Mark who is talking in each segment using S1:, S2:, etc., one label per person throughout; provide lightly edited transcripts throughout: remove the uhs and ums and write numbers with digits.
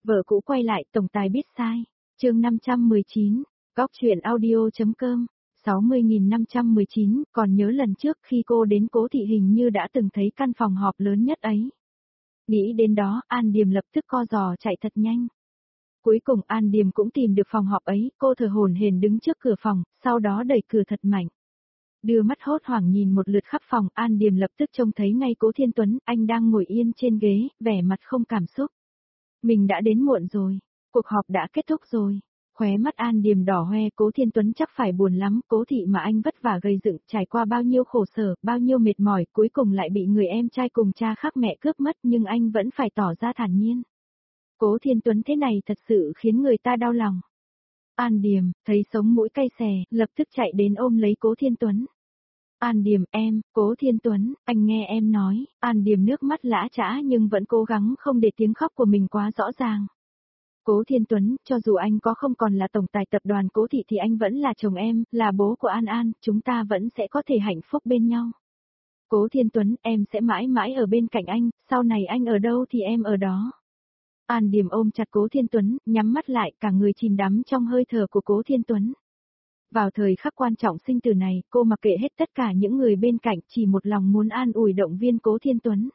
S1: Vợ cũ quay lại, tổng tài biết sai. Chương 519, góc truyện audio.com. 60.519, còn nhớ lần trước khi cô đến Cố Thị hình như đã từng thấy căn phòng họp lớn nhất ấy. Nghĩ đến đó, An Điềm lập tức co giò chạy thật nhanh. Cuối cùng An Điềm cũng tìm được phòng họp ấy, cô thở hổn hển đứng trước cửa phòng, sau đó đẩy cửa thật mạnh. Đưa mắt hốt hoảng nhìn một lượt khắp phòng, An Điềm lập tức trông thấy ngay Cố Thiên Tuấn, anh đang ngồi yên trên ghế, vẻ mặt không cảm xúc. Mình đã đến muộn rồi, cuộc họp đã kết thúc rồi. Khóe mắt An Điềm đỏ hoe, Cố Thiên Tuấn chắc phải buồn lắm, Cố Thị mà anh vất vả gây dựng, trải qua bao nhiêu khổ sở, bao nhiêu mệt mỏi, cuối cùng lại bị người em trai cùng cha khác mẹ cướp mất, nhưng anh vẫn phải tỏ ra thản nhiên. Cố Thiên Tuấn thế này thật sự khiến người ta đau lòng. An Điềm, thấy sống mũi cay xè, lập tức chạy đến ôm lấy Cố Thiên Tuấn. An Điềm em, Cố Thiên Tuấn, anh nghe em nói. An Điềm nước mắt lã chã nhưng vẫn cố gắng không để tiếng khóc của mình quá rõ ràng. Cố Thiên Tuấn, cho dù anh có không còn là tổng tài tập đoàn Cố Thị thì anh vẫn là chồng em, là bố của An An, chúng ta vẫn sẽ có thể hạnh phúc bên nhau. Cố Thiên Tuấn, em sẽ mãi mãi ở bên cạnh anh, sau này anh ở đâu thì em ở đó. An Điềm ôm chặt Cố Thiên Tuấn, nhắm mắt lại, cả người chìm đắm trong hơi thở của Cố Thiên Tuấn. Vào thời khắc quan trọng sinh tử này, cô mặc kệ hết tất cả những người bên cạnh, chỉ một lòng muốn an ủi động viên Cố Thiên Tuấn.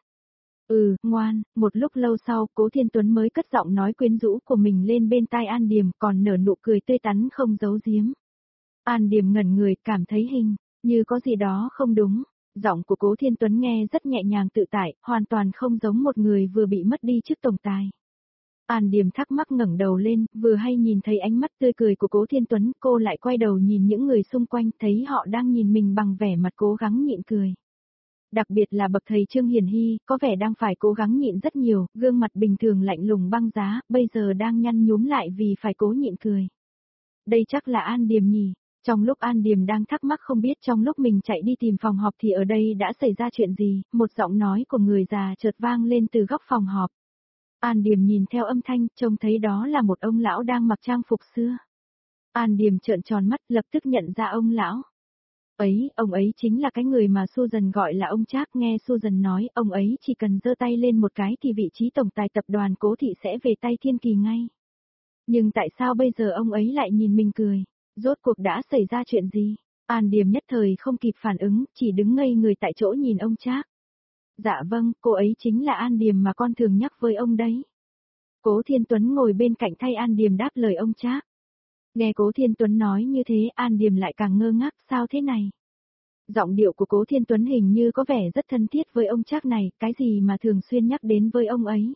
S1: Ngoan, một lúc lâu sau, Cố Thiên Tuấn mới cất giọng nói quyến rũ của mình lên bên tai An Điềm, còn nở nụ cười tươi tắn không giấu giếm. An Điềm ngẩn người, cảm thấy như có gì đó không đúng. Giọng của Cố Thiên Tuấn nghe rất nhẹ nhàng tự tại, hoàn toàn không giống một người vừa bị mất đi trước tổng tài. An Điềm thắc mắc ngẩng đầu lên, vừa hay nhìn thấy ánh mắt tươi cười của Cố Thiên Tuấn, cô lại quay đầu nhìn những người xung quanh, thấy họ đang nhìn mình bằng vẻ mặt cố gắng nhịn cười. Đặc biệt là bậc thầy Trương Hiền Hy, có vẻ đang phải cố gắng nhịn rất nhiều, gương mặt bình thường lạnh lùng băng giá, bây giờ đang nhăn nhúm lại vì phải cố nhịn cười. Đây chắc là An Điềm nhỉ? Trong lúc An Điềm đang thắc mắc không biết trong lúc mình chạy đi tìm phòng họp thì ở đây đã xảy ra chuyện gì, một giọng nói của người già chợt vang lên từ góc phòng họp. An Điềm nhìn theo âm thanh, trông thấy đó là một ông lão đang mặc trang phục xưa. An Điềm trợn tròn mắt, lập tức nhận ra ông lão. Ông ấy chính là cái người mà Susan gọi là ông Trác, nghe Susan nói, ông ấy chỉ cần giơ tay lên một cái thì vị trí tổng tài tập đoàn Cố Thị sẽ về tay Thiên Kỳ ngay. Nhưng tại sao bây giờ ông ấy lại nhìn mình cười? Rốt cuộc đã xảy ra chuyện gì? An Điềm nhất thời không kịp phản ứng, chỉ đứng ngây người tại chỗ nhìn ông Trác. Dạ vâng, cô ấy chính là An Điềm mà con thường nhắc với ông đấy. Cố Thiên Tuấn ngồi bên cạnh thay An Điềm đáp lời ông Trác. Nghe Cố Thiên Tuấn nói như thế, An Điềm lại càng ngơ ngác, sao thế này? Giọng điệu của Cố Thiên Tuấn hình như có vẻ rất thân thiết với ông Trác này, cái gì mà thường xuyên nhắc đến với ông ấy.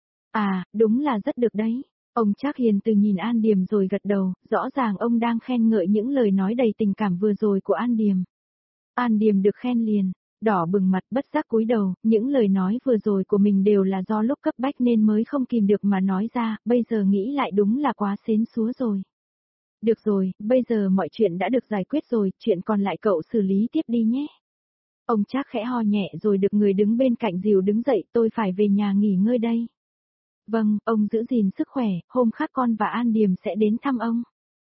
S1: À, đúng là rất được đấy. Ông Trác hiền từ nhìn An Điềm rồi gật đầu, rõ ràng ông đang khen ngợi những lời nói đầy tình cảm vừa rồi của An Điềm. An Điềm được khen liền, đỏ bừng mặt bất giác cúi đầu, những lời nói vừa rồi của mình đều là do lúc cấp bách nên mới không kìm được mà nói ra, bây giờ nghĩ lại đúng là quá xến xúa rồi. Được rồi, bây giờ mọi chuyện đã được giải quyết rồi, chuyện còn lại cậu xử lý tiếp đi nhé. Ông Trác khẽ ho nhẹ rồi được người đứng bên cạnh dìu đứng dậy, tôi phải về nhà nghỉ ngơi đây. Vâng, ông giữ gìn sức khỏe, hôm khác con và An Điềm sẽ đến thăm ông.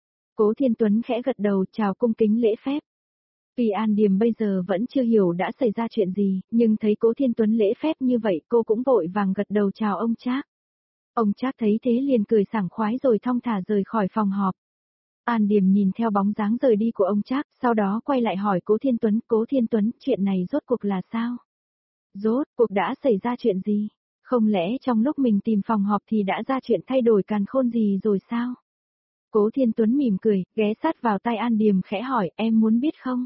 S1: Cố Thiên Tuấn khẽ gật đầu chào cung kính lễ phép. Vì An Điềm bây giờ vẫn chưa hiểu đã xảy ra chuyện gì, nhưng thấy Cố Thiên Tuấn lễ phép như vậy cô cũng vội vàng gật đầu chào ông Trác. Ông Trác thấy thế liền cười sảng khoái rồi thong thả rời khỏi phòng họp. An Điềm nhìn theo bóng dáng rời đi của ông Trác, sau đó quay lại hỏi Cố Thiên Tuấn, chuyện này rốt cuộc là sao? Rốt cuộc đã xảy ra chuyện gì? Không lẽ trong lúc mình tìm phòng họp thì đã ra chuyện thay đổi càn khôn gì rồi sao? Cố Thiên Tuấn mỉm cười, ghé sát vào tai An Điềm khẽ hỏi, em muốn biết không?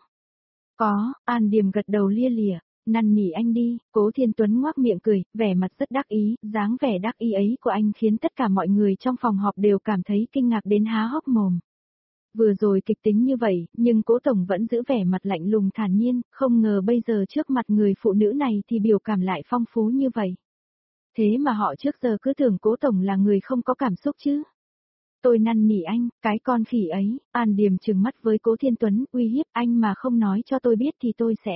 S1: Có, An Điềm gật đầu lia lịa, năn nỉ anh đi, Cố Thiên Tuấn ngoác miệng cười, vẻ mặt rất đắc ý, dáng vẻ đắc ý ấy của anh khiến tất cả mọi người trong phòng họp đều cảm thấy kinh ngạc đến há hốc mồm. Vừa rồi kịch tính như vậy, nhưng Cố Tổng vẫn giữ vẻ mặt lạnh lùng thản nhiên, không ngờ bây giờ trước mặt người phụ nữ này thì biểu cảm lại phong phú như vậy. Thế mà họ trước giờ cứ tưởng Cố Tổng là người không có cảm xúc chứ. Tôi năn nỉ anh, cái con khỉ ấy, An Điềm trừng mắt với Cố Thiên Tuấn, uy hiếp anh mà không nói cho tôi biết thì tôi sẽ.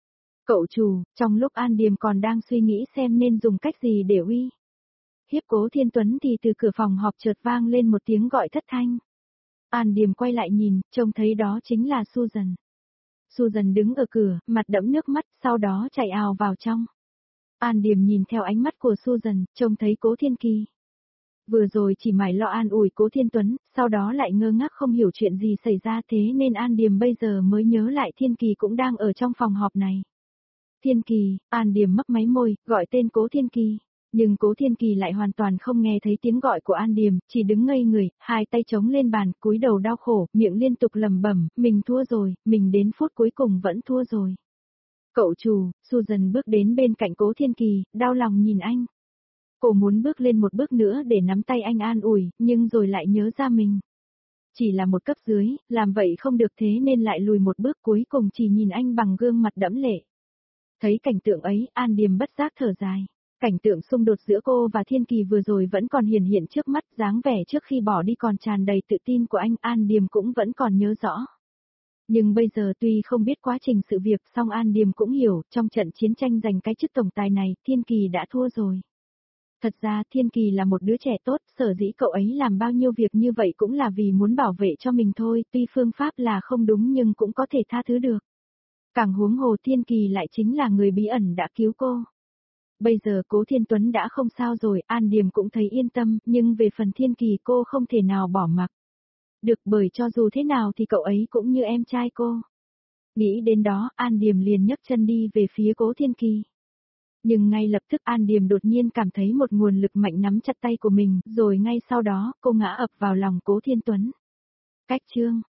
S1: Cậu chủ, trong lúc An Điềm còn đang suy nghĩ xem nên dùng cách gì để uy hiếp Cố Thiên Tuấn thì từ cửa phòng họp chợt vang lên một tiếng gọi thất thanh. An Điềm quay lại nhìn, trông thấy đó chính là Susan. Susan đứng ở cửa, mặt đẫm nước mắt, sau đó chạy ào vào trong. An Điềm nhìn theo ánh mắt của Susan, trông thấy Cố Thiên Kỳ. Vừa rồi chỉ mải lo an ủi Cố Thiên Tuấn, sau đó lại ngơ ngác không hiểu chuyện gì xảy ra thế nên An Điềm bây giờ mới nhớ lại Thiên Kỳ cũng đang ở trong phòng họp này. Thiên Kỳ, An Điềm mấp máy môi, gọi tên Cố Thiên Kỳ. Nhưng Cố Thiên Kỳ lại hoàn toàn không nghe thấy tiếng gọi của An Điềm, chỉ đứng ngây người, hai tay chống lên bàn, cúi đầu đau khổ, miệng liên tục lẩm bẩm, mình thua rồi, mình đến phút cuối cùng vẫn thua rồi. Cậu chủ, Susan bước đến bên cạnh Cố Thiên Kỳ, đau lòng nhìn anh. Cô muốn bước lên một bước nữa để nắm tay anh an ủi, nhưng rồi lại nhớ ra mình. Chỉ là một cấp dưới, làm vậy không được thế nên lại lùi một bước cuối cùng chỉ nhìn anh bằng gương mặt đẫm lệ. Thấy cảnh tượng ấy, An Điềm bất giác thở dài. Cảnh tượng xung đột giữa cô và Thiên Kỳ vừa rồi vẫn còn hiển hiện trước mắt, dáng vẻ trước khi bỏ đi còn tràn đầy tự tin của anh, An Điềm cũng vẫn còn nhớ rõ. Nhưng bây giờ tuy không biết quá trình sự việc, song An Điềm cũng hiểu, trong trận chiến tranh giành cái chức tổng tài này, Thiên Kỳ đã thua rồi. Thật ra Thiên Kỳ là một đứa trẻ tốt, sở dĩ cậu ấy làm bao nhiêu việc như vậy cũng là vì muốn bảo vệ cho mình thôi, tuy phương pháp là không đúng nhưng cũng có thể tha thứ được. Càng huống hồ Thiên Kỳ lại chính là người bí ẩn đã cứu cô. Bây giờ Cố Thiên Tuấn đã không sao rồi, An Điềm cũng thấy yên tâm, nhưng về phần Thiên Kỳ cô không thể nào bỏ mặc. Được, bởi cho dù thế nào thì cậu ấy cũng như em trai cô. Nghĩ đến đó, An Điềm liền nhấc chân đi về phía Cố Thiên Kỳ. Nhưng ngay lập tức An Điềm đột nhiên cảm thấy một nguồn lực mạnh nắm chặt tay của mình, rồi ngay sau đó, cô ngã ập vào lòng Cố Thiên Tuấn. Cách chương